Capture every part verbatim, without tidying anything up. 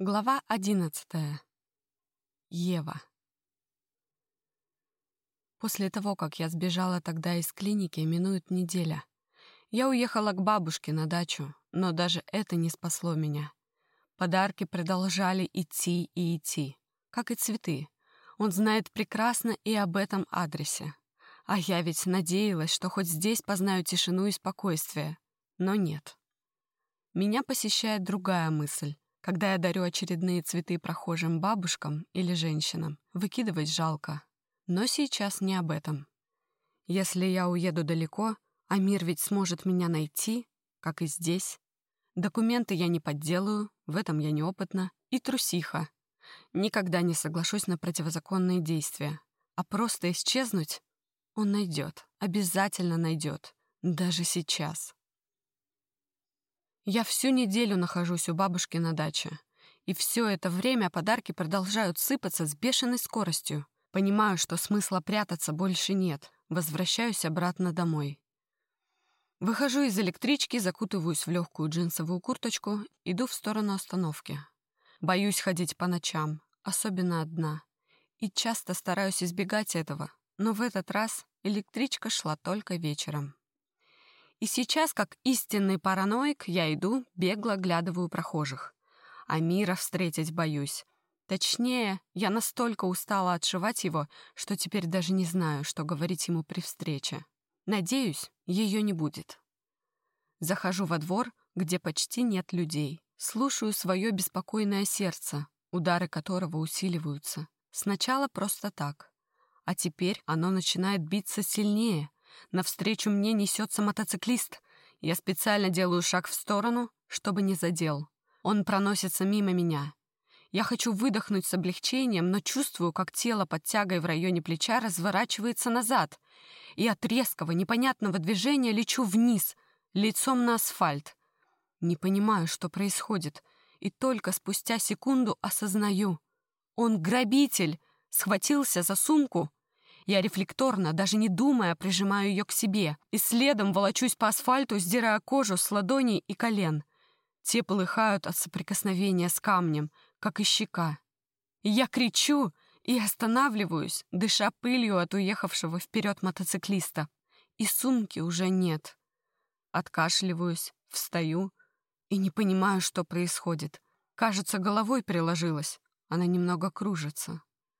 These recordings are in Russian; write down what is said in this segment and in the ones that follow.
Глава одиннадцатая. Ева. После того, как я сбежала тогда из клиники, минует неделя. Я уехала к бабушке на дачу, но даже это не спасло меня. Подарки продолжали идти и идти, как и цветы. Он знает прекрасно и об этом адресе. А я ведь надеялась, что хоть здесь познаю тишину и спокойствие. Но нет. Меня посещает другая мысль. Когда я дарю очередные цветы прохожим бабушкам или женщинам, выкидывать жалко. Но сейчас не об этом. Если я уеду далеко, Амир ведь сможет меня найти, как и здесь. Документы я не подделаю, в этом я неопытна, и трусиха. Никогда не соглашусь на противозаконные действия. А просто исчезнуть он найдет, обязательно найдет, даже сейчас. Я всю неделю нахожусь у бабушки на даче. И все это время подарки продолжают сыпаться с бешеной скоростью. Понимаю, что смысла прятаться больше нет. Возвращаюсь обратно домой. Выхожу из электрички, закутываюсь в легкую джинсовую курточку, иду в сторону остановки. Боюсь ходить по ночам, особенно одна. И часто стараюсь избегать этого, но в этот раз электричка шла только вечером. И сейчас, как истинный параноик, я иду, бегло оглядываю прохожих. Амира встретить боюсь. Точнее, я настолько устала отшивать его, что теперь даже не знаю, что говорить ему при встрече. Надеюсь, ее не будет. Захожу во двор, где почти нет людей. Слушаю свое беспокойное сердце, удары которого усиливаются. Сначала просто так. А теперь оно начинает биться сильнее. Навстречу мне несется мотоциклист. Я специально делаю шаг в сторону, чтобы не задел. Он проносится мимо меня. Я хочу выдохнуть с облегчением, но чувствую, как тело под тягой в районе плеча разворачивается назад. И от резкого, непонятного движения лечу вниз, лицом на асфальт. Не понимаю, что происходит, и только спустя секунду осознаю. Он грабитель, схватился за сумку. Я рефлекторно, даже не думая, прижимаю ее к себе и следом волочусь по асфальту, сдирая кожу с ладоней и колен. Те полыхают от соприкосновения с камнем, как и щека. Я кричу и останавливаюсь, дыша пылью от уехавшего вперед мотоциклиста. И сумки уже нет. Откашливаюсь, встаю и не понимаю, что происходит. Кажется, головой приложилась, она немного кружится.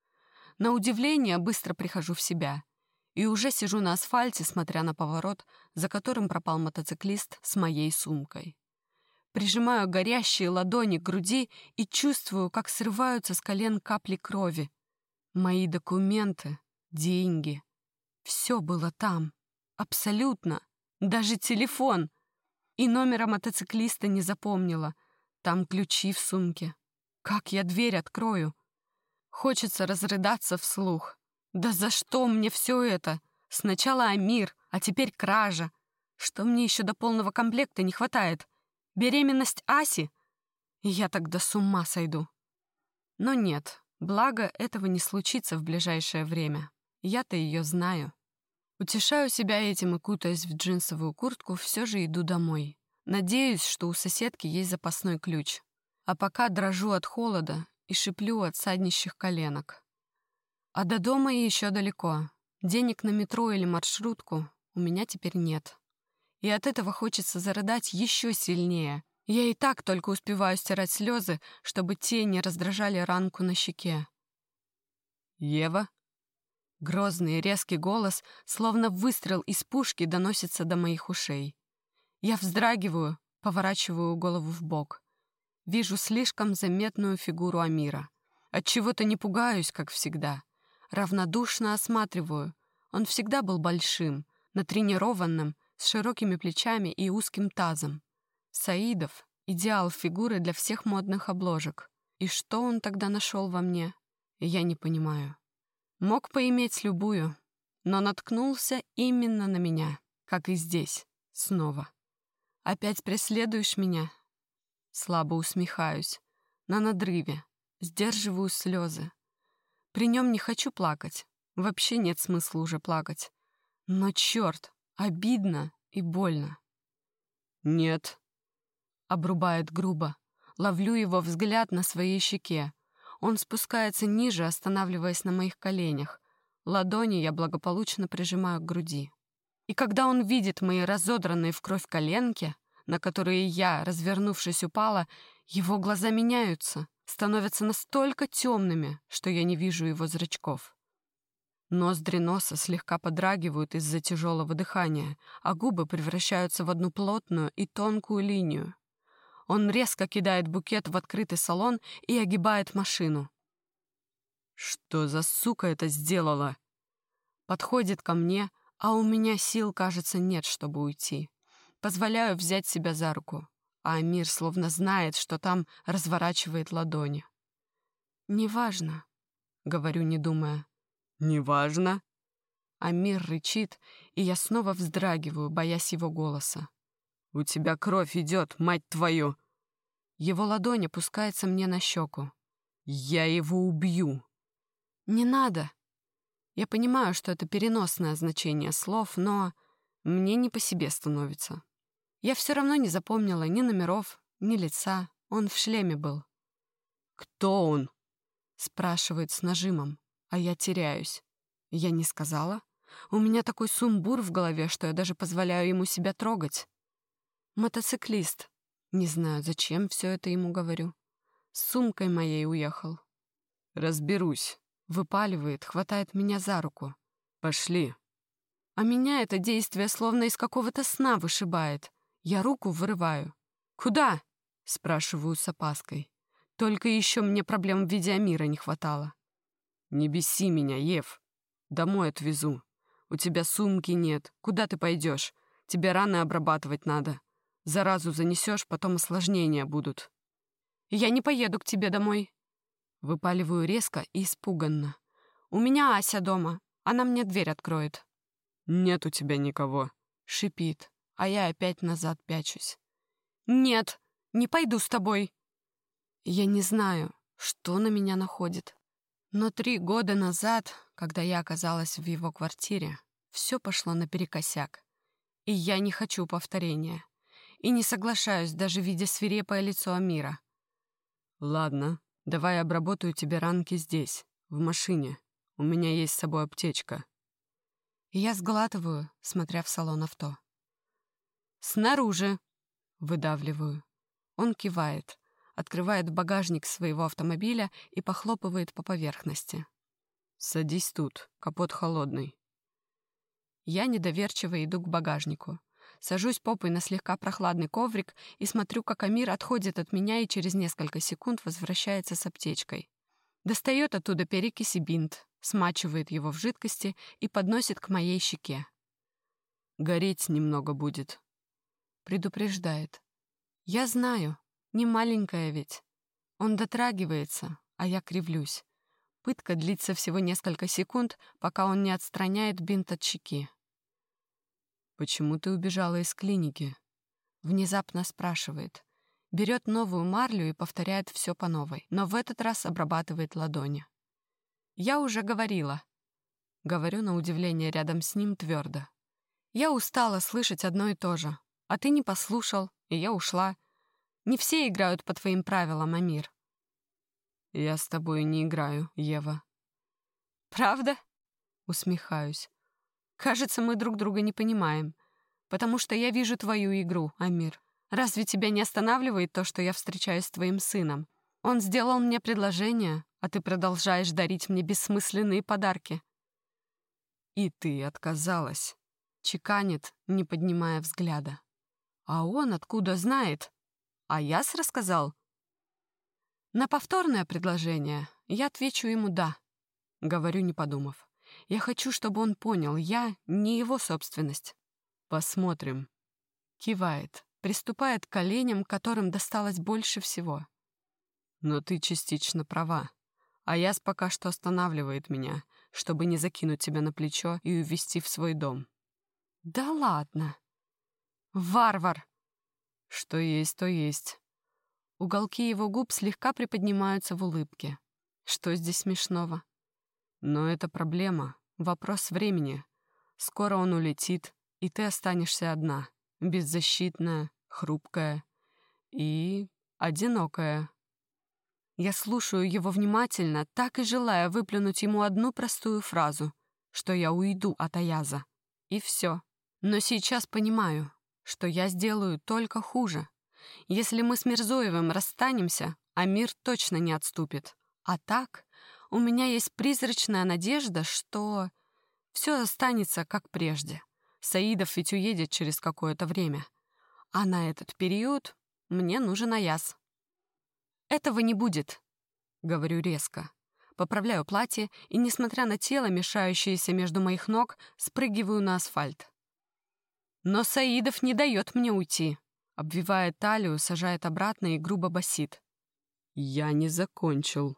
На удивление быстро прихожу в себя и уже сижу на асфальте, смотря на поворот, за которым пропал мотоциклист с моей сумкой. Прижимаю горящие ладони к груди и чувствую, как срываются с колен капли крови. Мои документы, деньги. Все было там. Абсолютно. Даже телефон. И номера мотоциклиста не запомнила. Там ключи в сумке. Как я дверь открою? Хочется разрыдаться вслух. Да за что мне все это? Сначала Амир, а теперь кража. Что мне еще до полного комплекта не хватает? Беременность Аси? Я тогда с ума сойду. Но нет, благо этого не случится в ближайшее время. Я-то ее знаю. Утешаю себя этим и, кутаясь в джинсовую куртку, все же иду домой. Надеюсь, что у соседки есть запасной ключ. А пока дрожу от холода и шиплю от саднищих коленок. А до дома еще далеко. Денег на метро или маршрутку у меня теперь нет. И от этого хочется зарыдать еще сильнее. Я и так только успеваю стирать слезы, чтобы те не раздражали ранку на щеке. «Ева?» Грозный резкий голос, словно выстрел из пушки, доносится до моих ушей. Я вздрагиваю, поворачиваю голову вбок. Вижу слишком заметную фигуру Амира. Отчего-то не пугаюсь, как всегда. Равнодушно осматриваю. Он всегда был большим, натренированным, с широкими плечами и узким тазом. Саидов — идеал фигуры для всех модных обложек. И что он тогда нашел во мне, я не понимаю. Мог поиметь любую, но наткнулся именно на меня, как и здесь, снова. «Опять преследуешь меня?» Слабо усмехаюсь, на надрыве, сдерживаю слезы. При нем не хочу плакать, вообще нет смысла уже плакать. Но черт, обидно и больно. «Нет», — обрубает грубо. Ловлю его взгляд на своей щеке. Он спускается ниже, останавливаясь на моих коленях. Ладони я благополучно прижимаю к груди. И когда он видит мои разодранные в кровь коленки, на которые я, развернувшись, упала, его глаза меняются, становятся настолько темными, что я не вижу его зрачков. Ноздри носа слегка подрагивают из-за тяжелого дыхания, а губы превращаются в одну плотную и тонкую линию. Он резко кидает букет в открытый салон и огибает машину. «Что за сука это сделала?» Подходит ко мне, а у меня сил, кажется, нет, чтобы уйти. Позволяю взять себя за руку, а Амир словно знает, что там разворачивает ладони. «Неважно», — говорю, не думая. «Неважно?» Амир рычит, и я снова вздрагиваю, боясь его голоса. «У тебя кровь идет, мать твою!» Его ладонь опускается мне на щеку. «Я его убью!» «Не надо!» Я понимаю, что это переносное значение слов, но мне не по себе становится. Я все равно не запомнила ни номеров, ни лица. Он в шлеме был. «Кто он?» — спрашивает с нажимом, а я теряюсь. Я не сказала. У меня такой сумбур в голове, что я даже позволяю ему себя трогать. Мотоциклист. Не знаю, зачем все это ему говорю. С сумкой моей уехал. «Разберусь», — выпаливает, хватает меня за руку. «Пошли». А меня это действие словно из какого-то сна вышибает. Я руку вырываю. «Куда?» — спрашиваю с опаской. Только еще мне проблем в виде Амира не хватало. «Не беси меня, Ев. Домой отвезу. У тебя сумки нет. Куда ты пойдешь? Тебе раны обрабатывать надо. Заразу занесешь, потом осложнения будут». «Я не поеду к тебе домой». Выпаливаю резко и испуганно. «У меня Ася дома. Она мне дверь откроет». «Нет у тебя никого», — шипит, а я опять назад пячусь. «Нет, не пойду с тобой». Я не знаю, что на меня находит. Но три года назад, когда я оказалась в его квартире, все пошло наперекосяк. И я не хочу повторения. И не соглашаюсь, даже видя свирепое лицо Амира. «Ладно, давай обработаю тебе ранки здесь, в машине. У меня есть с собой аптечка». И я сглатываю, смотря в салон авто. «Снаружи!» — выдавливаю. Он кивает, открывает багажник своего автомобиля и похлопывает по поверхности. «Садись тут, капот холодный». Я недоверчиво иду к багажнику. Сажусь попой на слегка прохладный коврик и смотрю, как Амир отходит от меня и через несколько секунд возвращается с аптечкой. Достает оттуда перекись и бинт, смачивает его в жидкости и подносит к моей щеке. «Гореть немного будет», — предупреждает. «Я знаю, не маленькая ведь». Он дотрагивается, а я кривлюсь. Пытка длится всего несколько секунд, пока он не отстраняет бинт от щеки. «Почему ты убежала из клиники?» Внезапно спрашивает. Берет новую марлю и повторяет все по новой, но в этот раз обрабатывает ладони. «Я уже говорила». Говорю на удивление рядом с ним твердо. «Я устала слышать одно и то же. А ты не послушал, и я ушла. Не все играют по твоим правилам, Амир». «Я с тобой не играю, Ева». «Правда?» — усмехаюсь. «Кажется, мы друг друга не понимаем, потому что я вижу твою игру, Амир. Разве тебя не останавливает то, что я встречаюсь с твоим сыном? Он сделал мне предложение, а ты продолжаешь дарить мне бессмысленные подарки». «И ты отказалась», — чеканит, не поднимая взгляда. «А он откуда знает? А Яс рассказал?» На повторное предложение я отвечу ему «да», — говорю, не подумав. Я хочу, чтобы он понял, я не его собственность. «Посмотрим». Кивает, приступает к коленям, которым досталось больше всего. «Но ты частично права. А Яс пока что останавливает меня, чтобы не закинуть тебя на плечо и увезти в свой дом». «Да ладно! Варвар!» «Что есть, то есть». Уголки его губ слегка приподнимаются в улыбке. Что здесь смешного? Но это проблема, вопрос времени. Скоро он улетит, и ты останешься одна, беззащитная, хрупкая. И одинокая». Я слушаю его внимательно, так и желая выплюнуть ему одну простую фразу, что я уйду от Аяза. И все. Но сейчас понимаю, что я сделаю только хуже. Если мы с Мирзоевым расстанемся, Амир точно не отступит. А так, у меня есть призрачная надежда, что все останется как прежде. Саидов ведь уедет через какое-то время. А на этот период мне нужен Аяз. «Этого не будет», — говорю резко. Поправляю платье и, несмотря на тело, мешающееся между моих ног, спрыгиваю на асфальт. Но Саидов не дает мне уйти. Обвивает талию, сажает обратно и грубо басит. «Я не закончил».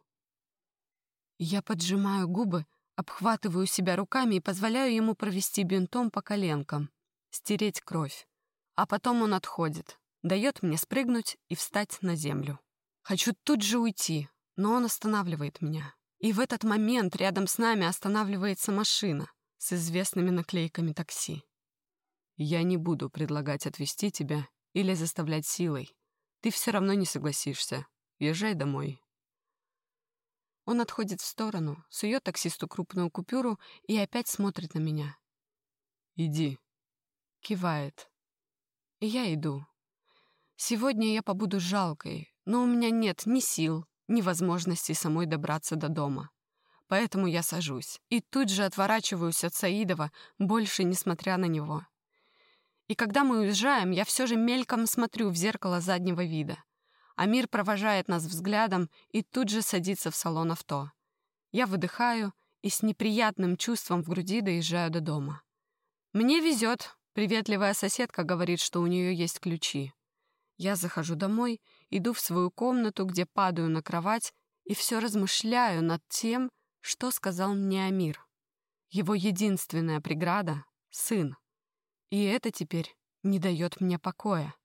Я поджимаю губы, обхватываю себя руками и позволяю ему провести бинтом по коленкам, стереть кровь. А потом он отходит, дает мне спрыгнуть и встать на землю. Хочу тут же уйти, но он останавливает меня. И в этот момент рядом с нами останавливается машина с известными наклейками такси. «Я не буду предлагать отвезти тебя или заставлять силой. Ты все равно не согласишься. Езжай домой». Он отходит в сторону, сует таксисту крупную купюру и опять смотрит на меня. «Иди», — кивает. И я иду. Сегодня я побуду жалкой, но у меня нет ни сил, ни возможности самой добраться до дома. Поэтому я сажусь и тут же отворачиваюсь от Саидова, больше не смотря на него. И когда мы уезжаем, я все же мельком смотрю в зеркало заднего вида. Амир провожает нас взглядом и тут же садится в салон авто. Я выдыхаю и с неприятным чувством в груди доезжаю до дома. Мне везет. Приветливая соседка говорит, что у нее есть ключи. Я захожу домой, иду в свою комнату, где падаю на кровать и все размышляю над тем, что сказал мне Амир. Его единственная преграда — сын. И это теперь не дает мне покоя.